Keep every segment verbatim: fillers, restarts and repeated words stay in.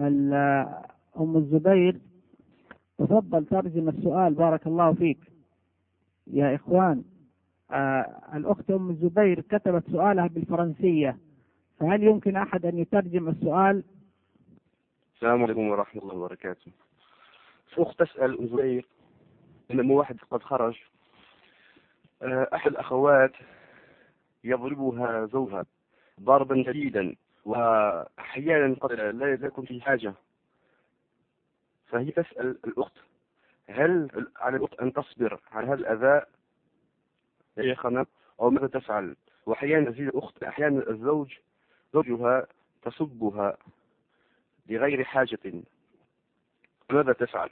أم الزبير تفضل ترجم السؤال. بارك الله فيك يا إخوان. آه الأخت أم الزبير كتبت سؤالها بالفرنسية، فهل يمكن أحد أن يترجم السؤال؟ السلام عليكم ورحمة الله وبركاته. أخت تسأل أم زبير إن واحد قد خرج، أحد الأخوات يضربها زوجها ضربا شديدا، وأحيانا قد لا يكون في حاجة، فهي تسأل الأخت هل على الأخت أن تصبر على هذا الأذى يا شيخنا أو ماذا تفعل؟ وأحيانا تزيد الأخت أحيانا الزوج زوجها تسبها لغير حاجة، ماذا تفعل؟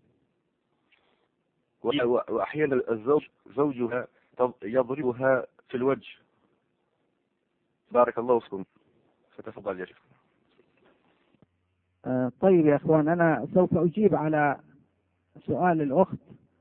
وأحيانا الزوج زوجها يضربها في الوجه. بارك الله فيكم، فتفضل يا شيخ. آه طيب يا أخوان، أنا سوف أجيب على سؤال الأخت،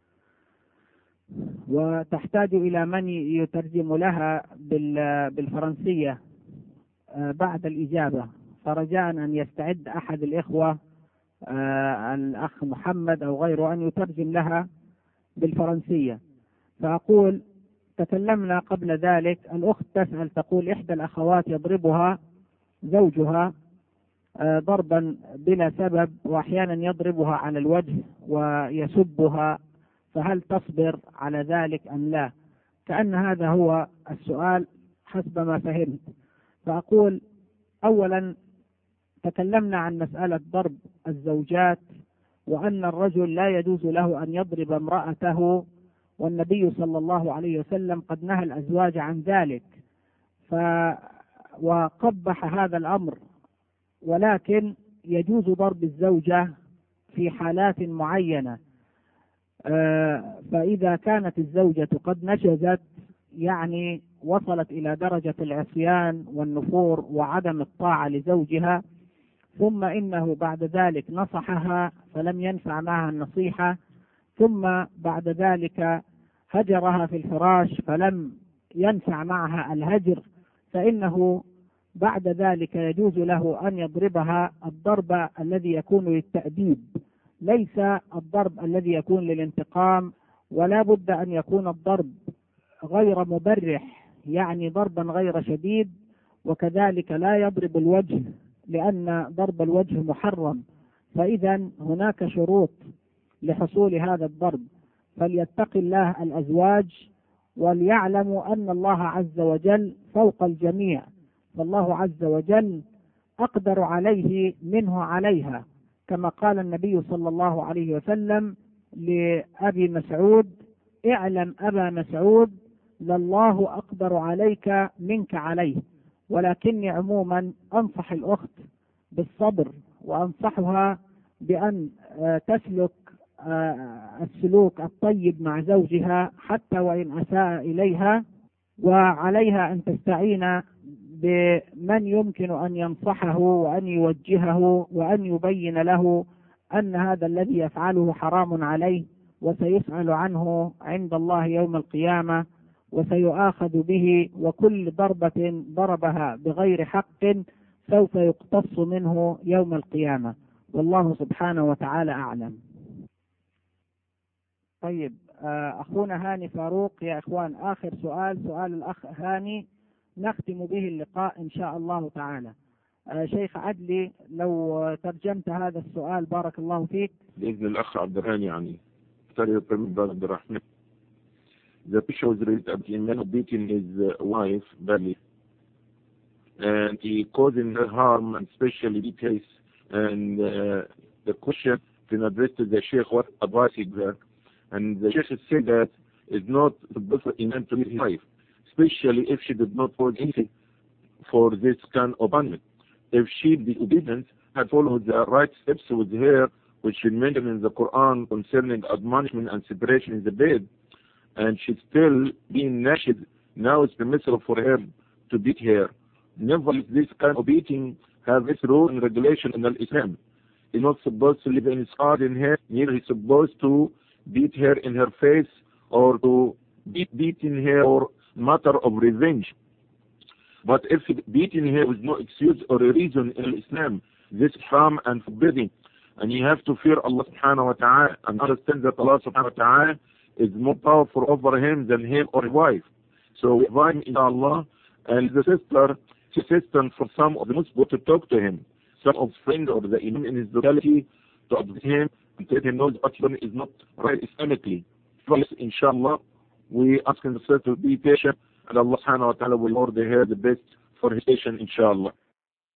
وتحتاج إلى من يترجم لها بالفرنسية آه بعد الإجابة، فرجاء أن يستعد أحد الإخوة آه الأخ محمد أو غيره أن يترجم لها بالفرنسية. فأقول تكلمنا قبل ذلك، الأخت تسأل تقول إحدى الأخوات يضربها زوجها ضربا بلا سبب، وأحيانا يضربها على الوجه ويسبها، فهل تصبر على ذلك أم لا؟ كأن هذا هو السؤال حسب ما فهمت. فأقول أولا تكلمنا عن مسألة ضرب الزوجات، وأن الرجل لا يجوز له أن يضرب امرأته، والنبي صلى الله عليه وسلم قد نهى الأزواج عن ذلك ف وقبح هذا الأمر، ولكن يجوز ضرب الزوجة في حالات معينة. فإذا كانت الزوجة قد نشزت، يعني وصلت إلى درجة العصيان والنفور وعدم الطاعة لزوجها، ثم إنه بعد ذلك نصحها فلم ينفع معها النصيحة، ثم بعد ذلك هجرها في الفراش فلم ينفع معها الهجر، فإنه بعد ذلك يجوز له أن يضربها الضرب الذي يكون للتأديب، ليس الضرب الذي يكون للانتقام، ولا بد أن يكون الضرب غير مبرح، يعني ضربا غير شديد. وكذلك لا يضرب الوجه، لأن ضرب الوجه محرم، فإذا هناك شروط لحصول هذا الضرب. فليتق الله الأزواج، وليعلموا أن الله عز وجل فوق الجميع، فالله عز وجل أقدر عليه منه عليها، كما قال النبي صلى الله عليه وسلم لأبي مسعود: اعلم أبا مسعود لله أقدر عليك منك عليه. ولكني عموما أنصح الأخت بالصبر، وأنصحها بأن تسلك السلوك الطيب مع زوجها حتى وإن أساء إليها، وعليها أن تستعين بمن يمكن أن ينصحه وأن يوجهه وأن يبين له أن هذا الذي يفعله حرام عليه، وسيسأل عنه عند الله يوم القيامة، وسيؤاخذ به، وكل ضربة ضربها بغير حق سوف يقتص منه يوم القيامة، والله سبحانه وتعالى أعلم. طيب أخونا هاني فاروق، يا إخوان آخر سؤال، سؤال الأخ هاني نختم به اللقاء إن شاء الله تعالى. شيخ عدلي لو ترجمت هذا السؤال بارك الله فيك. بإذن الأخ عبد الرحمن. يعني عبد الرحمن The picture was raised at the man beating his uh, wife badly, and he causing her harm, and especially details. And uh, the question been addressed to the Sheikh, what advice he gave, and the Sheikh said that it's not good for Imam to leave his wife, especially if she did not cause anything for this kind of punishment. If she be obedient, had followed the right steps with her, which is mentioned in the Quran concerning admonishment and separation in the bed, and she's still being nashed, now it's permissible for her to beat her. Never this kind of beating have its rule and regulation in Islam. He's not supposed to leave any scar in her, neither he's supposed to beat her in her face or to beat beating her or matter of revenge. But if beating her with no excuse or a reason in Islam, this haram and forbidding. And you have to fear Allah subhanahu wa ta'ala and understand that Allah subhanahu wa ta'ala is more powerful over him than him or his wife. So we invite him, inshallah, and the sister, assistant for some of the Muslims to talk to him, some of his friends or the imam in his locality to advise him and let him know that what is not right Islamically. First, inshallah, we ask the sister to be patient, and Allah subhanahu wa ta'ala will order her the best for his patient, inshallah.